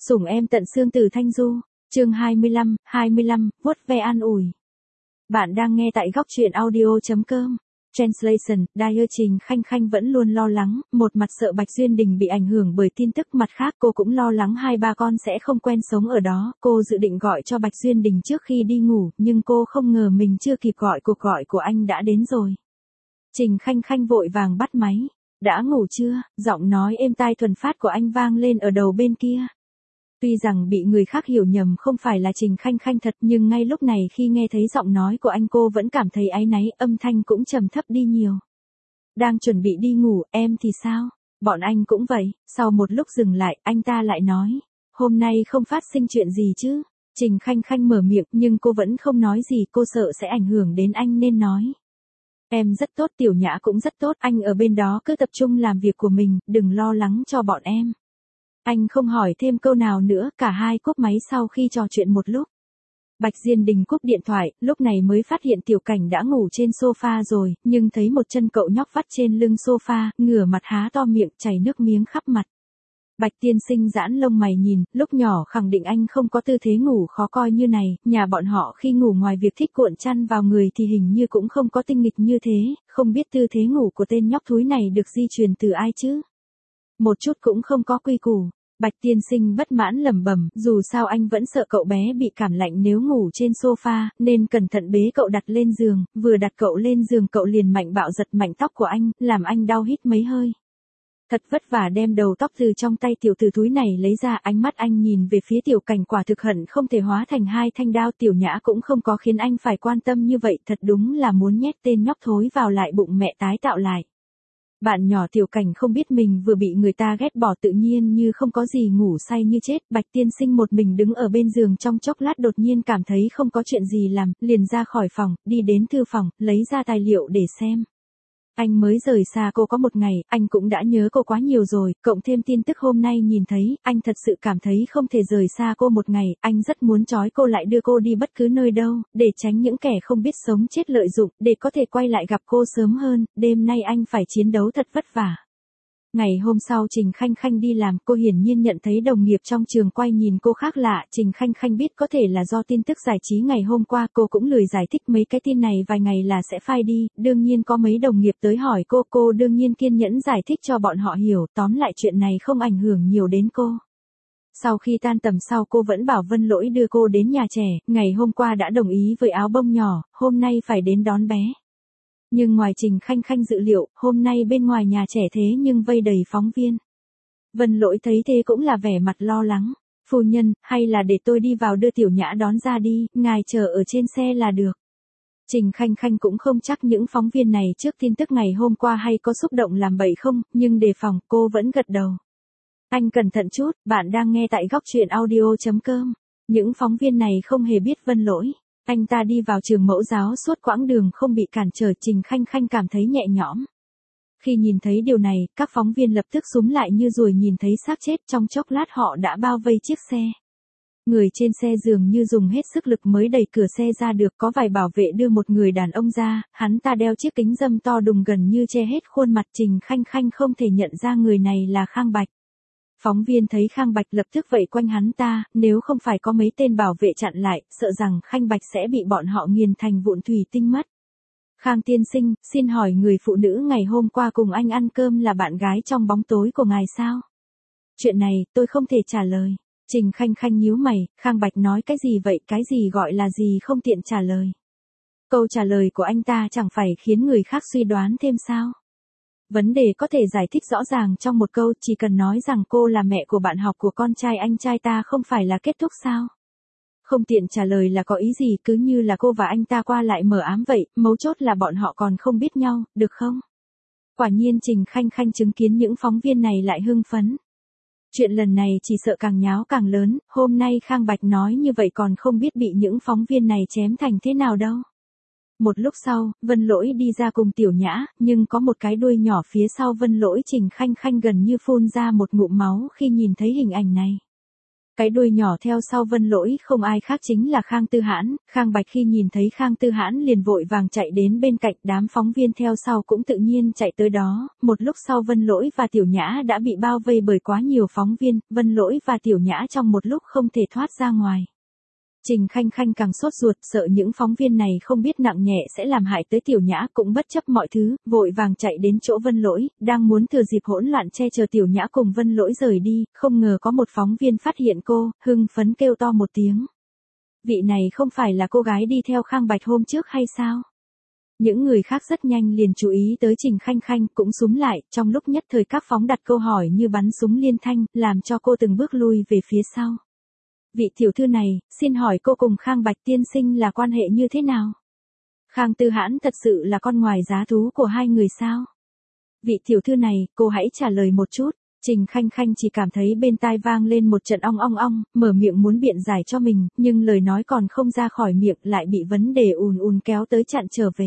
Sủng em tận xương từ Thanh Du, chương 25, vuốt ve an ủi. Bạn đang nghe tại góc truyện audio.com. Translation, Đài Trình Khanh Khanh vẫn luôn lo lắng, một mặt sợ Bạch Duyên Đình bị ảnh hưởng bởi tin tức, mặt khác cô cũng lo lắng hai ba con sẽ không quen sống ở đó. Cô dự định gọi cho Bạch Duyên Đình trước khi đi ngủ, nhưng cô không ngờ mình chưa kịp gọi cuộc gọi của anh đã đến rồi. Trình Khanh Khanh vội vàng bắt máy. Đã ngủ chưa? Giọng nói êm tai thuần phát của anh vang lên ở đầu bên kia. Tuy rằng bị người khác hiểu nhầm không phải là Trình Khanh Khanh thật, nhưng ngay lúc này khi nghe thấy giọng nói của anh cô vẫn cảm thấy áy náy, âm thanh cũng trầm thấp đi nhiều. Đang chuẩn bị đi ngủ, em thì sao? Bọn anh cũng vậy. Sau một lúc dừng lại, anh ta lại nói, hôm nay không phát sinh chuyện gì chứ? Trình Khanh Khanh mở miệng nhưng cô vẫn không nói gì, cô sợ sẽ ảnh hưởng đến anh nên nói. Em rất tốt, Tiểu Nhã cũng rất tốt, anh ở bên đó cứ tập trung làm việc của mình, đừng lo lắng cho bọn em. Anh không hỏi thêm câu nào nữa, cả hai cúp máy sau khi trò chuyện một lúc. Bạch Diên Đình cúp điện thoại, lúc này mới phát hiện Tiểu Cảnh đã ngủ trên sofa rồi, nhưng thấy một chân cậu nhóc vắt trên lưng sofa, ngửa mặt há to miệng, chảy nước miếng khắp mặt. Bạch tiên sinh giãn lông mày nhìn, lúc nhỏ khẳng định anh không có tư thế ngủ khó coi như này, nhà bọn họ khi ngủ ngoài việc thích cuộn chăn vào người thì hình như cũng không có tinh nghịch như thế, không biết tư thế ngủ của tên nhóc thúi này được di truyền từ ai chứ? Một chút cũng không có quy củ. Bạch tiên sinh bất mãn lẩm bẩm, dù sao anh vẫn sợ cậu bé bị cảm lạnh nếu ngủ trên sofa, nên cẩn thận bế cậu đặt lên giường, vừa đặt cậu lên giường cậu liền mạnh bạo giật mạnh tóc của anh, làm anh đau hít mấy hơi. Thật vất vả đem đầu tóc từ trong tay tiểu tử thúi này lấy ra, ánh mắt anh nhìn về phía Tiểu Cảnh quả thực hận không thể hóa thành hai thanh đao. Tiểu Nhã cũng không có khiến anh phải quan tâm như vậy, thật đúng là muốn nhét tên nhóc thối vào lại bụng mẹ tái tạo lại. Bạn nhỏ Tiểu Cảnh không biết mình vừa bị người ta ghét bỏ, tự nhiên như không có gì ngủ say như chết. Bạch tiên sinh một mình đứng ở bên giường trong chốc lát đột nhiên cảm thấy không có chuyện gì làm, liền ra khỏi phòng, đi đến thư phòng, lấy ra tài liệu để xem. Anh mới rời xa cô có một ngày, anh cũng đã nhớ cô quá nhiều rồi, cộng thêm tin tức hôm nay nhìn thấy, anh thật sự cảm thấy không thể rời xa cô một ngày, anh rất muốn trói cô lại đưa cô đi bất cứ nơi đâu, để tránh những kẻ không biết sống chết lợi dụng, để có thể quay lại gặp cô sớm hơn, đêm nay anh phải chiến đấu thật vất vả. Ngày hôm sau Trình Khanh Khanh đi làm, cô hiển nhiên nhận thấy đồng nghiệp trong trường quay nhìn cô khác lạ, Trình Khanh Khanh biết có thể là do tin tức giải trí ngày hôm qua, cô cũng lười giải thích mấy cái tin này vài ngày là sẽ phai đi, đương nhiên có mấy đồng nghiệp tới hỏi cô đương nhiên kiên nhẫn giải thích cho bọn họ hiểu, tóm lại chuyện này không ảnh hưởng nhiều đến cô. Sau khi tan tầm sau cô vẫn bảo Vân Lỗi đưa cô đến nhà trẻ, ngày hôm qua đã đồng ý với áo bông nhỏ, hôm nay phải đến đón bé. Nhưng ngoài Trình Khanh Khanh dự liệu, hôm nay bên ngoài nhà trẻ thế nhưng vây đầy phóng viên. Vân Lỗi thấy thế cũng là vẻ mặt lo lắng. Phu nhân, hay là để tôi đi vào đưa Tiểu Nhã đón ra đi, ngài chờ ở trên xe là được. Trình Khanh Khanh cũng không chắc những phóng viên này trước tin tức ngày hôm qua hay có xúc động làm bậy không, nhưng đề phòng, cô vẫn gật đầu. Anh cẩn thận chút, bạn đang nghe tại góc truyện audio.com. Những phóng viên này không hề biết Vân Lỗi. Anh ta đi vào trường mẫu giáo suốt quãng đường không bị cản trở, Trình Khanh Khanh cảm thấy nhẹ nhõm. Khi nhìn thấy điều này, các phóng viên lập tức xúm lại như ruồi nhìn thấy xác chết, trong chốc lát họ đã bao vây chiếc xe. Người trên xe dường như dùng hết sức lực mới đẩy cửa xe ra được, có vài bảo vệ đưa một người đàn ông ra, hắn ta đeo chiếc kính râm to đùng gần như che hết khuôn mặt, Trình Khanh Khanh không thể nhận ra người này là Khang Bạch. Phóng viên thấy Khang Bạch lập tức vây quanh hắn ta, nếu không phải có mấy tên bảo vệ chặn lại, sợ rằng Khang Bạch sẽ bị bọn họ nghiền thành vụn thủy tinh mất. Khang tiên sinh, xin hỏi người phụ nữ ngày hôm qua cùng anh ăn cơm là bạn gái trong bóng tối của ngài sao? Chuyện này, tôi không thể trả lời. Trình Khanh Khanh nhíu mày, Khang Bạch nói cái gì vậy, cái gì gọi là gì không tiện trả lời. Câu trả lời của anh ta chẳng phải khiến người khác suy đoán thêm sao? Vấn đề có thể giải thích rõ ràng trong một câu, chỉ cần nói rằng cô là mẹ của bạn học của con trai anh trai ta không phải là kết thúc sao? Không tiện trả lời là có ý gì, cứ như là cô và anh ta qua lại mờ ám vậy, mấu chốt là bọn họ còn không biết nhau, được không? Quả nhiên Trình Khanh Khanh chứng kiến những phóng viên này lại hưng phấn. Chuyện lần này chỉ sợ càng nháo càng lớn, hôm nay Khang Bạch nói như vậy còn không biết bị những phóng viên này chém thành thế nào đâu. Một lúc sau, Vân Lỗi đi ra cùng Tiểu Nhã, nhưng có một cái đuôi nhỏ phía sau Vân Lỗi, Trình Khanh Khanh gần như phun ra một ngụm máu khi nhìn thấy hình ảnh này. Cái đuôi nhỏ theo sau Vân Lỗi không ai khác chính là Khang Tư Hãn, Khang Bạch khi nhìn thấy Khang Tư Hãn liền vội vàng chạy đến bên cạnh, đám phóng viên theo sau cũng tự nhiên chạy tới đó, một lúc sau Vân Lỗi và Tiểu Nhã đã bị bao vây bởi quá nhiều phóng viên, Vân Lỗi và Tiểu Nhã trong một lúc không thể thoát ra ngoài. Trình Khanh Khanh càng sốt ruột, sợ những phóng viên này không biết nặng nhẹ sẽ làm hại tới Tiểu Nhã, cũng bất chấp mọi thứ, vội vàng chạy đến chỗ Vân Lỗi, đang muốn thừa dịp hỗn loạn che chở Tiểu Nhã cùng Vân Lỗi rời đi, không ngờ có một phóng viên phát hiện cô, hưng phấn kêu to một tiếng. Vị này không phải là cô gái đi theo Khang Bạch hôm trước hay sao? Những người khác rất nhanh liền chú ý tới Trình Khanh Khanh, cũng xúm lại, trong lúc nhất thời các phóng đặt câu hỏi như bắn súng liên thanh, làm cho cô từng bước lui về phía sau. Vị tiểu thư này, xin hỏi cô cùng Khang Bạch tiên sinh là quan hệ như thế nào? Khang Tư Hãn thật sự là con ngoài giá thú của hai người sao? Vị tiểu thư này, cô hãy trả lời một chút. Trình Khanh Khanh chỉ cảm thấy bên tai vang lên một trận ong ong ong, mở miệng muốn biện giải cho mình, nhưng lời nói còn không ra khỏi miệng lại bị vấn đề ùn ùn kéo tới chặn trở về.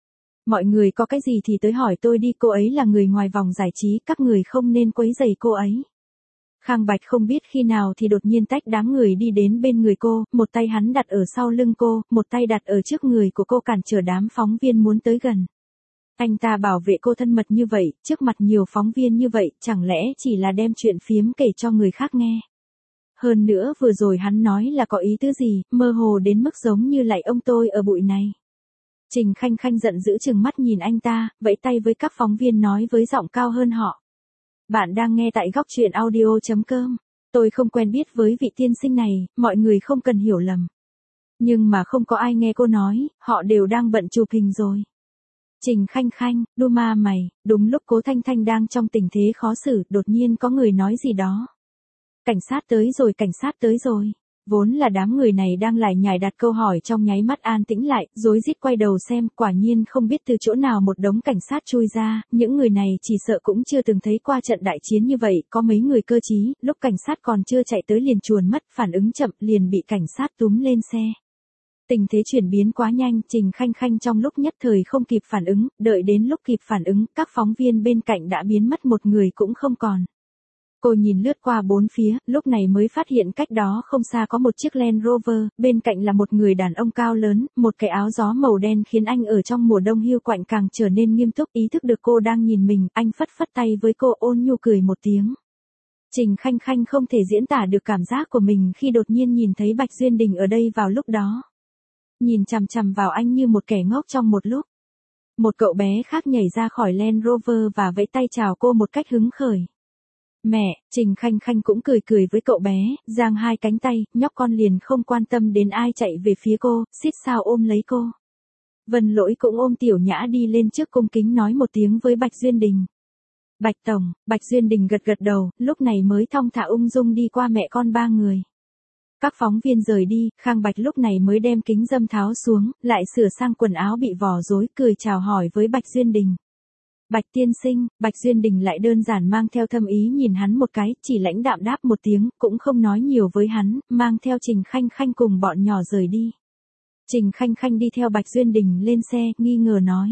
Mọi người có cái gì thì tới hỏi tôi đi, cô ấy là người ngoài vòng giải trí, các người không nên quấy rầy cô ấy. Khang Bạch không biết khi nào thì đột nhiên tách đám người đi đến bên người cô, một tay hắn đặt ở sau lưng cô, một tay đặt ở trước người của cô cản trở đám phóng viên muốn tới gần. Anh ta bảo vệ cô thân mật như vậy, trước mặt nhiều phóng viên như vậy, chẳng lẽ chỉ là đem chuyện phiếm kể cho người khác nghe. Hơn nữa vừa rồi hắn nói là có ý tứ gì, mơ hồ đến mức giống như lại ông tôi ở bụi này. Trình Khanh Khanh giận dữ chừng mắt nhìn anh ta, vẫy tay với các phóng viên nói với giọng cao hơn họ. Bạn đang nghe tại góc truyện audio.com. Tôi không quen biết với vị tiên sinh này, mọi người không cần hiểu lầm. Nhưng mà không có ai nghe cô nói, họ đều đang bận chụp hình rồi. Trình Khanh Khanh, đu ma mày, đúng lúc Cố Thanh Thanh đang trong tình thế khó xử, đột nhiên có người nói gì đó. Cảnh sát tới rồi, cảnh sát tới rồi. Vốn là đám người này đang lải nhải đặt câu hỏi trong nháy mắt an tĩnh lại, rối rít quay đầu xem, quả nhiên không biết từ chỗ nào một đống cảnh sát chui ra, những người này chỉ sợ cũng chưa từng thấy qua trận đại chiến như vậy, có mấy người cơ trí, lúc cảnh sát còn chưa chạy tới liền chuồn mất, phản ứng chậm liền bị cảnh sát túm lên xe. Tình thế chuyển biến quá nhanh, Trình Khanh Khanh trong lúc nhất thời không kịp phản ứng, đợi đến lúc kịp phản ứng, các phóng viên bên cạnh đã biến mất một người cũng không còn. Cô nhìn lướt qua bốn phía, lúc này mới phát hiện cách đó không xa có một chiếc Land Rover, bên cạnh là một người đàn ông cao lớn, một cái áo gió màu đen khiến anh ở trong mùa đông hiu quạnh càng trở nên nghiêm túc, ý thức được cô đang nhìn mình, anh phất phất tay với cô, ôn nhu cười một tiếng. Trình Khanh Khanh không thể diễn tả được cảm giác của mình khi đột nhiên nhìn thấy Bạch Duyên Đình ở đây vào lúc đó. Nhìn chằm chằm vào anh như một kẻ ngốc trong một lúc. Một cậu bé khác nhảy ra khỏi Land Rover và vẫy tay chào cô một cách hứng khởi. Mẹ, Trình Khanh Khanh cũng cười cười với cậu bé, giang hai cánh tay, nhóc con liền không quan tâm đến ai chạy về phía cô, xít sao ôm lấy cô. Vân Lỗi cũng ôm Tiểu Nhã đi lên trước cung kính nói một tiếng với Bạch Duyên Đình. Bạch Tổng, Bạch Duyên Đình gật gật đầu, lúc này mới thong thả ung dung đi qua mẹ con ba người. Các phóng viên rời đi, Khang Bạch lúc này mới đem kính dâm tháo xuống, lại sửa sang quần áo bị vò rối, cười chào hỏi với Bạch Duyên Đình. Bạch tiên sinh, Bạch Duyên Đình lại đơn giản mang theo thâm ý nhìn hắn một cái, chỉ lãnh đạm đáp một tiếng, cũng không nói nhiều với hắn, mang theo Trình Khanh Khanh cùng bọn nhỏ rời đi. Trình Khanh Khanh đi theo Bạch Duyên Đình lên xe, nghi ngờ nói.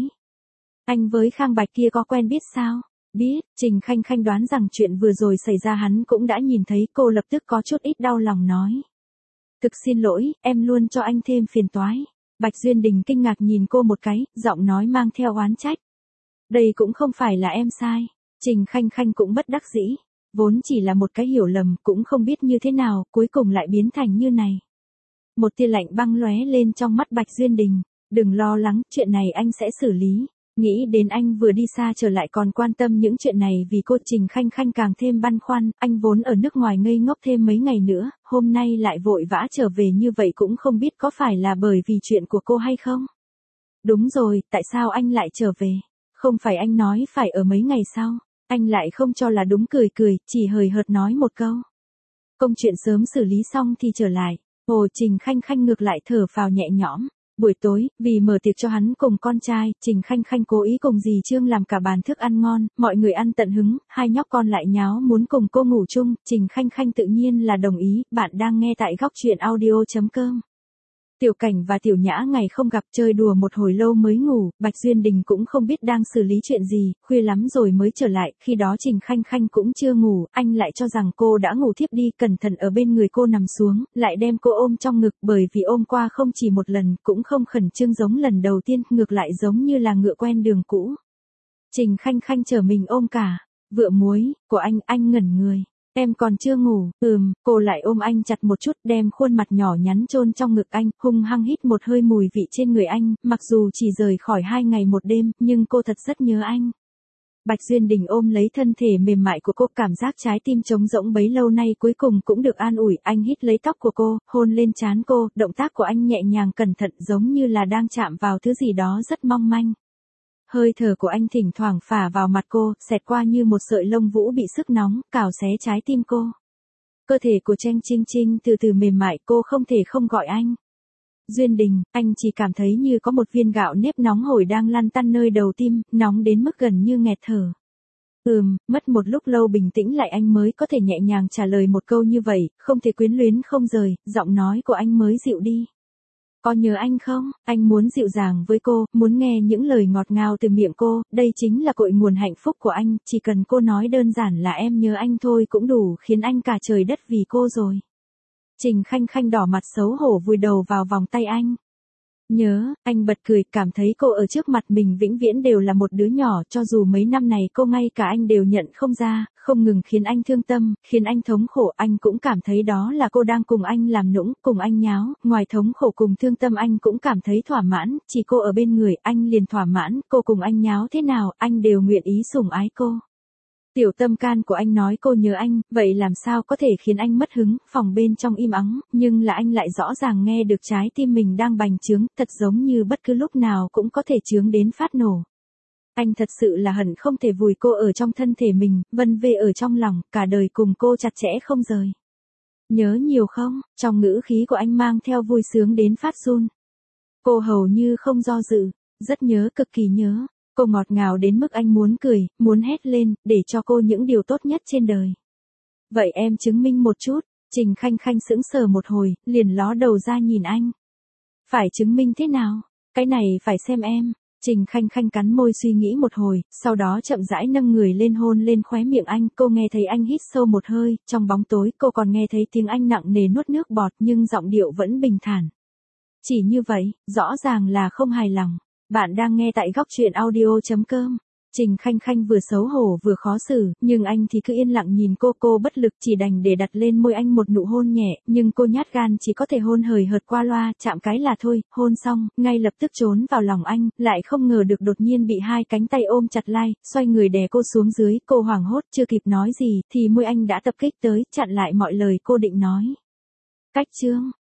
Anh với Khang Bạch kia có quen biết sao? Biết, Trình Khanh Khanh đoán rằng chuyện vừa rồi xảy ra hắn cũng đã nhìn thấy, cô lập tức có chút ít đau lòng nói. Thực xin lỗi, em luôn cho anh thêm phiền toái. Bạch Duyên Đình kinh ngạc nhìn cô một cái, giọng nói mang theo oán trách. Đây cũng không phải là em sai. Trình Khanh Khanh cũng bất đắc dĩ. Vốn chỉ là một cái hiểu lầm, cũng không biết như thế nào, cuối cùng lại biến thành như này. Một tia lạnh băng lóe lên trong mắt Bạch Duyên Đình. Đừng lo lắng, chuyện này anh sẽ xử lý. Nghĩ đến anh vừa đi xa trở lại còn quan tâm những chuyện này vì cô, Trình Khanh Khanh càng thêm băn khoăn, anh vốn ở nước ngoài ngây ngốc thêm mấy ngày nữa, hôm nay lại vội vã trở về như vậy cũng không biết có phải là bởi vì chuyện của cô hay không. Đúng rồi, tại sao anh lại trở về? Không phải anh nói phải ở mấy ngày sau, anh lại không cho là đúng, cười cười, chỉ hời hợt nói một câu. Công chuyện sớm xử lý xong thì trở lại. Hồ, Trình Khanh Khanh ngược lại thở phào nhẹ nhõm. Buổi tối, vì mở tiệc cho hắn cùng con trai, Trình Khanh Khanh cố ý cùng dì Trương làm cả bàn thức ăn ngon, mọi người ăn tận hứng, hai nhóc con lại nháo muốn cùng cô ngủ chung, Trình Khanh Khanh tự nhiên là đồng ý. Bạn đang nghe tại góc truyện audio.com. Tiểu Cảnh và Tiểu Nhã ngày không gặp chơi đùa một hồi lâu mới ngủ, Bạch Duyên Đình cũng không biết đang xử lý chuyện gì, khuya lắm rồi mới trở lại, khi đó Trình Khanh Khanh cũng chưa ngủ, anh lại cho rằng cô đã ngủ thiếp đi, cẩn thận ở bên người cô nằm xuống, lại đem cô ôm trong ngực, bởi vì ôm qua không chỉ một lần, cũng không khẩn trương giống lần đầu tiên, ngược lại giống như là ngựa quen đường cũ. Trình Khanh Khanh trở mình ôm cả, vựa muối, của anh ngẩn người. Em còn chưa ngủ, cô lại ôm anh chặt một chút, đem khuôn mặt nhỏ nhắn chôn trong ngực anh, hung hăng hít một hơi mùi vị trên người anh, mặc dù chỉ rời khỏi 2 ngày 1 đêm, nhưng cô thật rất nhớ anh. Bạch Duyên Đình ôm lấy thân thể mềm mại của cô, cảm giác trái tim trống rỗng bấy lâu nay cuối cùng cũng được an ủi, anh hít lấy tóc của cô, hôn lên trán cô, động tác của anh nhẹ nhàng cẩn thận giống như là đang chạm vào thứ gì đó rất mong manh. Hơi thở của anh thỉnh thoảng phả vào mặt cô, xẹt qua như một sợi lông vũ bị sức nóng, cào xé trái tim cô. Cơ thể của Tranh Chinh Chinh từ từ mềm mại, cô không thể không gọi anh. Duyên Đình, anh chỉ cảm thấy như có một viên gạo nếp nóng hổi đang lăn tăn nơi đầu tim, nóng đến mức gần như nghẹt thở. Mất một lúc lâu bình tĩnh lại anh mới có thể nhẹ nhàng trả lời một câu như vậy, không thể quyến luyến không rời, giọng nói của anh mới dịu đi. Có nhớ anh không? Anh muốn dịu dàng với cô, muốn nghe những lời ngọt ngào từ miệng cô, đây chính là cội nguồn hạnh phúc của anh, chỉ cần cô nói đơn giản là em nhớ anh thôi cũng đủ khiến anh cả trời đất vì cô rồi. Trình Khanh Khanh đỏ mặt xấu hổ vùi đầu vào vòng tay anh. Nhớ, anh bật cười, cảm thấy cô ở trước mặt mình vĩnh viễn đều là một đứa nhỏ, cho dù mấy năm này cô ngay cả anh đều nhận không ra, không ngừng khiến anh thương tâm, khiến anh thống khổ, anh cũng cảm thấy đó là cô đang cùng anh làm nũng, cùng anh nháo, ngoài thống khổ cùng thương tâm anh cũng cảm thấy thỏa mãn, chỉ cô ở bên người, anh liền thỏa mãn, cô cùng anh nháo thế nào, anh đều nguyện ý sủng ái cô. Tiểu tâm can của anh nói cô nhớ anh, vậy làm sao có thể khiến anh mất hứng, phòng bên trong im ắng, nhưng là anh lại rõ ràng nghe được trái tim mình đang bành trướng, thật giống như bất cứ lúc nào cũng có thể trướng đến phát nổ. Anh thật sự là hận không thể vùi cô ở trong thân thể mình, vân vê ở trong lòng, cả đời cùng cô chặt chẽ không rời. Nhớ nhiều không? Trong ngữ khí của anh mang theo vui sướng đến phát run. Cô hầu như không do dự, rất nhớ, cực kỳ nhớ. Cô ngọt ngào đến mức anh muốn cười, muốn hét lên, để cho cô những điều tốt nhất trên đời. Vậy em chứng minh một chút, Trình Khanh Khanh sững sờ một hồi, liền ló đầu ra nhìn anh. Phải chứng minh thế nào? Cái này phải xem em. Trình Khanh Khanh cắn môi suy nghĩ một hồi, sau đó chậm rãi nâng người lên hôn lên khóe miệng anh, cô nghe thấy anh hít sâu một hơi, trong bóng tối cô còn nghe thấy tiếng anh nặng nề nuốt nước bọt nhưng giọng điệu vẫn bình thản. Chỉ như vậy, rõ ràng là không hài lòng. Bạn đang nghe tại góc truyện audio.com. Trình Khanh Khanh vừa xấu hổ vừa khó xử, nhưng anh thì cứ yên lặng nhìn cô bất lực chỉ đành để đặt lên môi anh một nụ hôn nhẹ, nhưng cô nhát gan chỉ có thể hôn hời hợt qua loa, chạm cái là thôi, hôn xong, ngay lập tức trốn vào lòng anh, lại không ngờ được đột nhiên bị 2 cánh tay ôm chặt lai, xoay người đè cô xuống dưới, cô hoảng hốt chưa kịp nói gì, thì môi anh đã tập kích tới, chặn lại mọi lời cô định nói. Cách chương